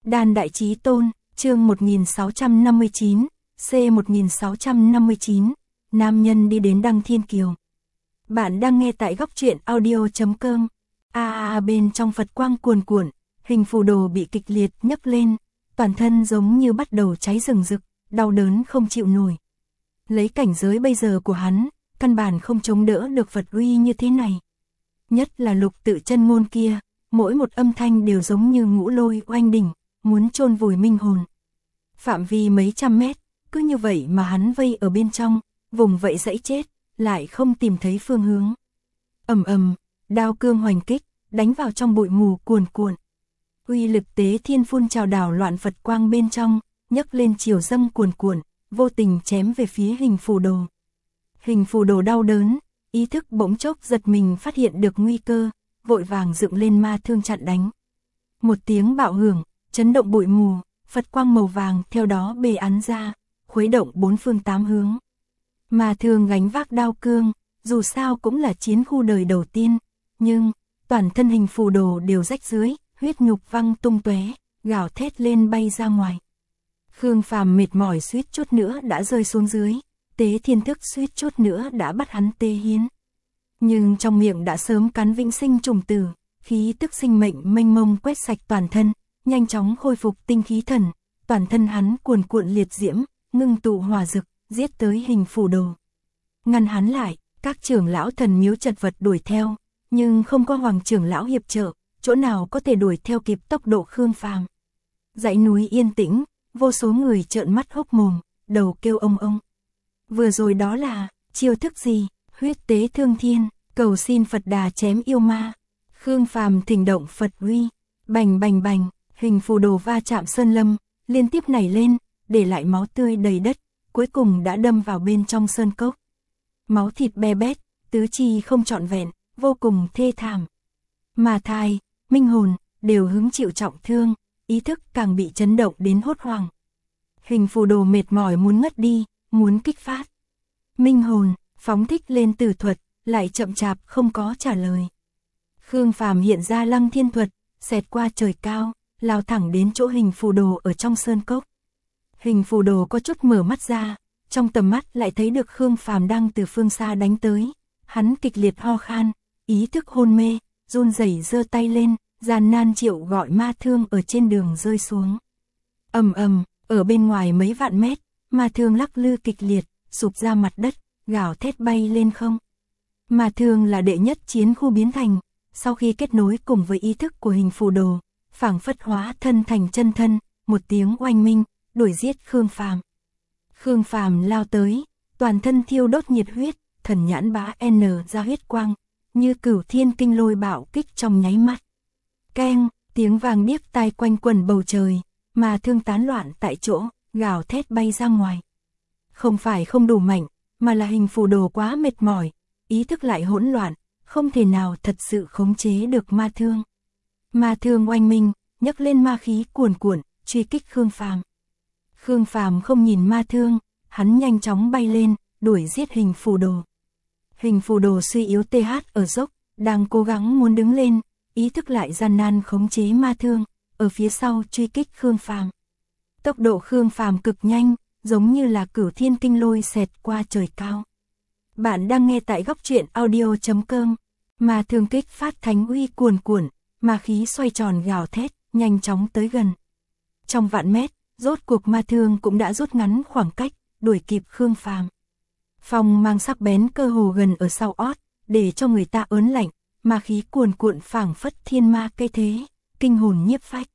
Đan Đại Chí Tôn, chương 1659, C1659, nam nhân đi đến Đăng Thiên Kiều. Bạn đang nghe tại góc truyện audio.com. Bên trong Phật quang cuồn cuộn, hình phù đồ bị kịch liệt nhấc lên, toàn thân giống như bắt đầu cháy rừng rực, đau đớn không chịu nổi. Lấy cảnh giới bây giờ của hắn, căn bản không chống đỡ được Phật uy như thế này. Nhất là Lục Tự Chân Ngôn kia, mỗi một âm thanh đều giống như ngũ lôi oanh đỉnh, muốn chôn vùi minh hồn. Phạm vi mấy trăm mét, cứ như vậy mà hắn vây ở bên trong, vùng vậy dãy chết, lại không tìm thấy phương hướng. Ầm ầm, đao cương hoành kích, đánh vào trong bụi mù cuồn cuộn. Uy lực tế thiên phun trào đảo loạn Phật quang bên trong, nhấc lên chiều dâng cuồn cuộn, vô tình chém về phía hình phù đồ. Hình phù đồ đau đớn, ý thức bỗng chốc giật mình phát hiện được nguy cơ, vội vàng dựng lên ma thương chặn đánh. Một tiếng bạo hưởng, chấn động bụi mù, Phật quang màu vàng theo đó bề ắn ra, khuấy động bốn phương tám hướng. Ma thương gánh vác đao cương, dù sao cũng là chiến khu đời đầu tiên, nhưng toàn thân hình phù đồ đều rách dưới, huyết nhục văng tung tóe, gào thét lên bay ra ngoài. Khương Phàm mệt mỏi suýt chút nữa đã rơi xuống dưới, tế thiên thức suýt chút nữa đã bắt hắn tê hiến. Nhưng trong miệng đã sớm cắn vĩnh sinh trùng tử, khí tức sinh mệnh mênh mông quét sạch toàn thân, nhanh chóng khôi phục tinh khí thần, toàn thân hắn cuồn cuộn liệt diễm, ngưng tụ hỏa dực, giết tới hình phù đồ. Ngăn hắn lại, các trưởng lão thần miếu chật vật đuổi theo, nhưng không có Hoàng trưởng lão hiệp trợ, chỗ nào có thể đuổi theo kịp tốc độ Khương Phàm. Dãy núi yên tĩnh, vô số người trợn mắt hốc mồm, đầu kêu ông ông. Vừa rồi đó là chiêu thức gì? Huyết tế thương thiên, cầu xin Phật Đà chém yêu ma. Khương Phàm thỉnh động Phật uy, bành bành bành, hình phù đồ va chạm sơn lâm, liên tiếp nảy lên, để lại máu tươi đầy đất, cuối cùng đã đâm vào bên trong sơn cốc. Máu thịt be bét, tứ chi không trọn vẹn, vô cùng thê thảm. Mà thai, minh hồn, đều hứng chịu trọng thương, ý thức càng bị chấn động đến hốt hoảng. Hình phù đồ mệt mỏi muốn ngất đi, muốn kích phát. Minh hồn, phóng thích lên tử thuật, lại chậm chạp không có trả lời. Khương Phàm hiện ra Lăng Thiên thuật, xẹt qua trời cao, lao thẳng đến chỗ hình phù đồ ở trong sơn cốc. Hình phù đồ có chút mở mắt ra, trong tầm mắt lại thấy được Khương Phàm đang từ phương xa đánh tới. Hắn kịch liệt ho khan, ý thức hôn mê, run rẩy giơ tay lên, gian nan chịu gọi ma thương ở trên đường rơi xuống. Ầm ầm, ở bên ngoài mấy vạn mét, ma thương lắc lư kịch liệt, sụp ra mặt đất, gào thét bay lên không. Ma thương là đệ nhất chiến khu biến thành, sau khi kết nối cùng với ý thức của hình phù đồ, phảng phất hóa thân thành chân thân, một tiếng oanh minh, đuổi giết Khương Phàm. Khương Phàm lao tới, toàn thân thiêu đốt nhiệt huyết, thần nhãn bá n ra huyết quang, như cửu thiên kinh lôi bạo kích trong nháy mắt. Keng, tiếng vàng điếc tai quanh quẩn bầu trời, mà thương tán loạn tại chỗ, gào thét bay ra ngoài. Không phải không đủ mạnh, mà là hình phù đồ quá mệt mỏi, ý thức lại hỗn loạn, không thể nào thật sự khống chế được ma thương. Ma thương oanh minh, nhấc lên ma khí cuồn cuộn, truy kích Khương Phàm. Khương Phàm không nhìn ma thương, hắn nhanh chóng bay lên, đuổi giết hình phù đồ. Hình phù đồ suy yếu TH ở dốc, đang cố gắng muốn đứng lên, ý thức lại gian nan khống chế ma thương, ở phía sau truy kích Khương Phàm. Tốc độ Khương Phàm cực nhanh, giống như là cửu thiên kinh lôi xẹt qua trời cao. Bạn đang nghe tại góc truyện audio.com. Ma thương kích phát thánh uy cuồn cuộn, ma khí xoay tròn gào thét, nhanh chóng tới gần. Trong vạn mét, rốt cuộc ma thương cũng đã rút ngắn khoảng cách, đuổi kịp Khương Phàm. Phong mang sắc bén cơ hồ gần ở sau ót, để cho người ta ớn lạnh, ma khí cuồn cuộn phảng phất thiên ma cây thế, kinh hồn nhiếp phách.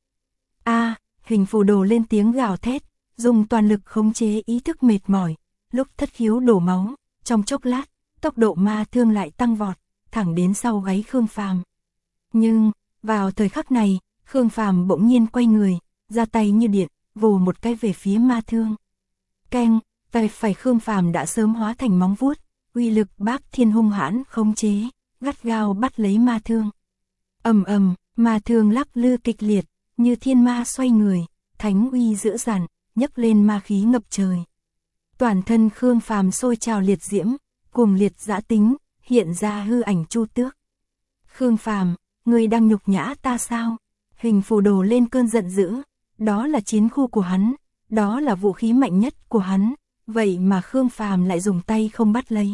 Hình phù đồ lên tiếng gào thét, dùng toàn lực khống chế ý thức mệt mỏi, lúc thất khiếu đổ máu, trong chốc lát, tốc độ ma thương lại tăng vọt, thẳng đến sau gáy Khương Phàm. Nhưng, vào thời khắc này, Khương Phàm bỗng nhiên quay người, ra tay như điện, vồ một cái về phía ma thương. Keng, tay phải Khương Phàm đã sớm hóa thành móng vuốt, uy lực bác thiên hung hãn khống chế, gắt gao bắt lấy ma thương. Ầm ầm, ma thương lắc lư kịch liệt, như thiên ma xoay người, thánh uy dữ dằn, nhấc lên ma khí ngập trời. Toàn thân Khương Phàm sôi trào liệt diễm, cùng liệt dã tính, hiện ra hư ảnh Chu Tước. Khương Phàm, ngươi đang nhục nhã ta sao? Hình phù đồ lên cơn giận dữ, đó là chiến khu của hắn, đó là vũ khí mạnh nhất của hắn, vậy mà Khương Phàm lại dùng tay không bắt lấy.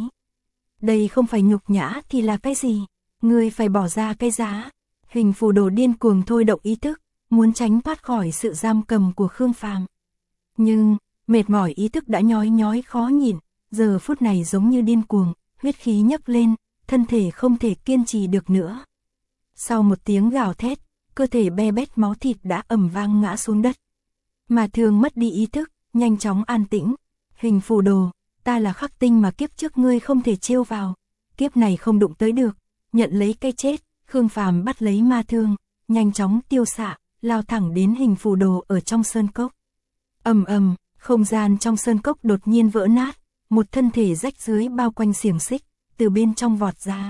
Đây không phải nhục nhã thì là cái gì? Ngươi phải bỏ ra cái giá. Hình phù đồ điên cuồng thôi động ý thức, muốn tránh thoát khỏi sự giam cầm của Khương Phàm. Nhưng, mệt mỏi ý thức đã nhói nhói khó nhịn, giờ phút này giống như điên cuồng, huyết khí nhấc lên, thân thể không thể kiên trì được nữa. Sau một tiếng gào thét, cơ thể be bét máu thịt đã ầm vang ngã xuống đất. Mà Thường mất đi ý thức, nhanh chóng an tĩnh. Hình phù đồ, ta là khắc tinh mà kiếp trước ngươi không thể trêu vào, kiếp này không đụng tới được, nhận lấy cái chết. Khương Phàm bắt lấy Ma Thương, nhanh chóng tiêu xạ, lao thẳng đến hình phù đồ ở trong sơn cốc. Ầm ầm, không gian trong sơn cốc đột nhiên vỡ nát, một thân thể rách rưới bao quanh xiềng xích, từ bên trong vọt ra.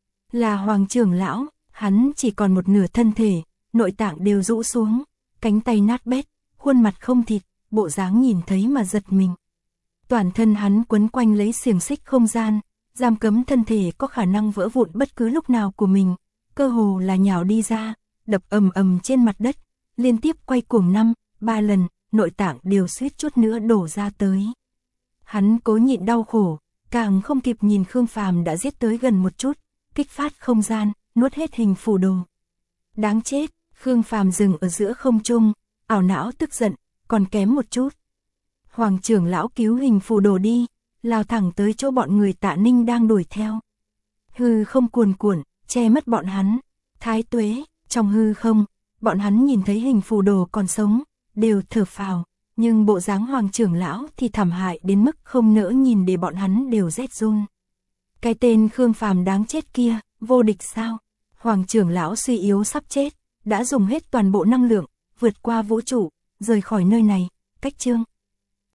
Là Hoàng trưởng lão, hắn chỉ còn một nửa thân thể, nội tạng đều rũ xuống, cánh tay nát bét, khuôn mặt không thịt, bộ dáng nhìn thấy mà giật mình. Toàn thân hắn quấn quanh lấy xiềng xích không gian, giam cấm thân thể có khả năng vỡ vụn bất cứ lúc nào của mình, cơ hồ là nhào đi ra, đập ầm ầm trên mặt đất, liên tiếp quay cuồng 5-3 lần, nội tạng đều suýt chút nữa đổ ra tới. Hắn cố nhịn đau khổ, càng không kịp nhìn Khương Phàm đã giết tới gần một chút, kích phát không gian, nuốt hết hình phù đồ. Đáng chết, Khương Phàm dừng ở giữa không trung, ảo não tức giận, còn kém một chút. Hoàng trưởng lão cứu hình phù đồ đi, lao thẳng tới chỗ bọn người Tạ Ninh đang đuổi theo. Hư không cuồn cuộn, che mất bọn hắn. Thái Tuế, trong hư không, bọn hắn nhìn thấy hình phù đồ còn sống, đều thở phào, nhưng bộ dáng Hoàng trưởng lão thì thảm hại đến mức không nỡ nhìn để bọn hắn đều rét run. Cái tên Khương Phàm đáng chết kia, vô địch sao? Hoàng trưởng lão suy yếu sắp chết, đã dùng hết toàn bộ năng lượng, vượt qua vũ trụ, rời khỏi nơi này, cách chương.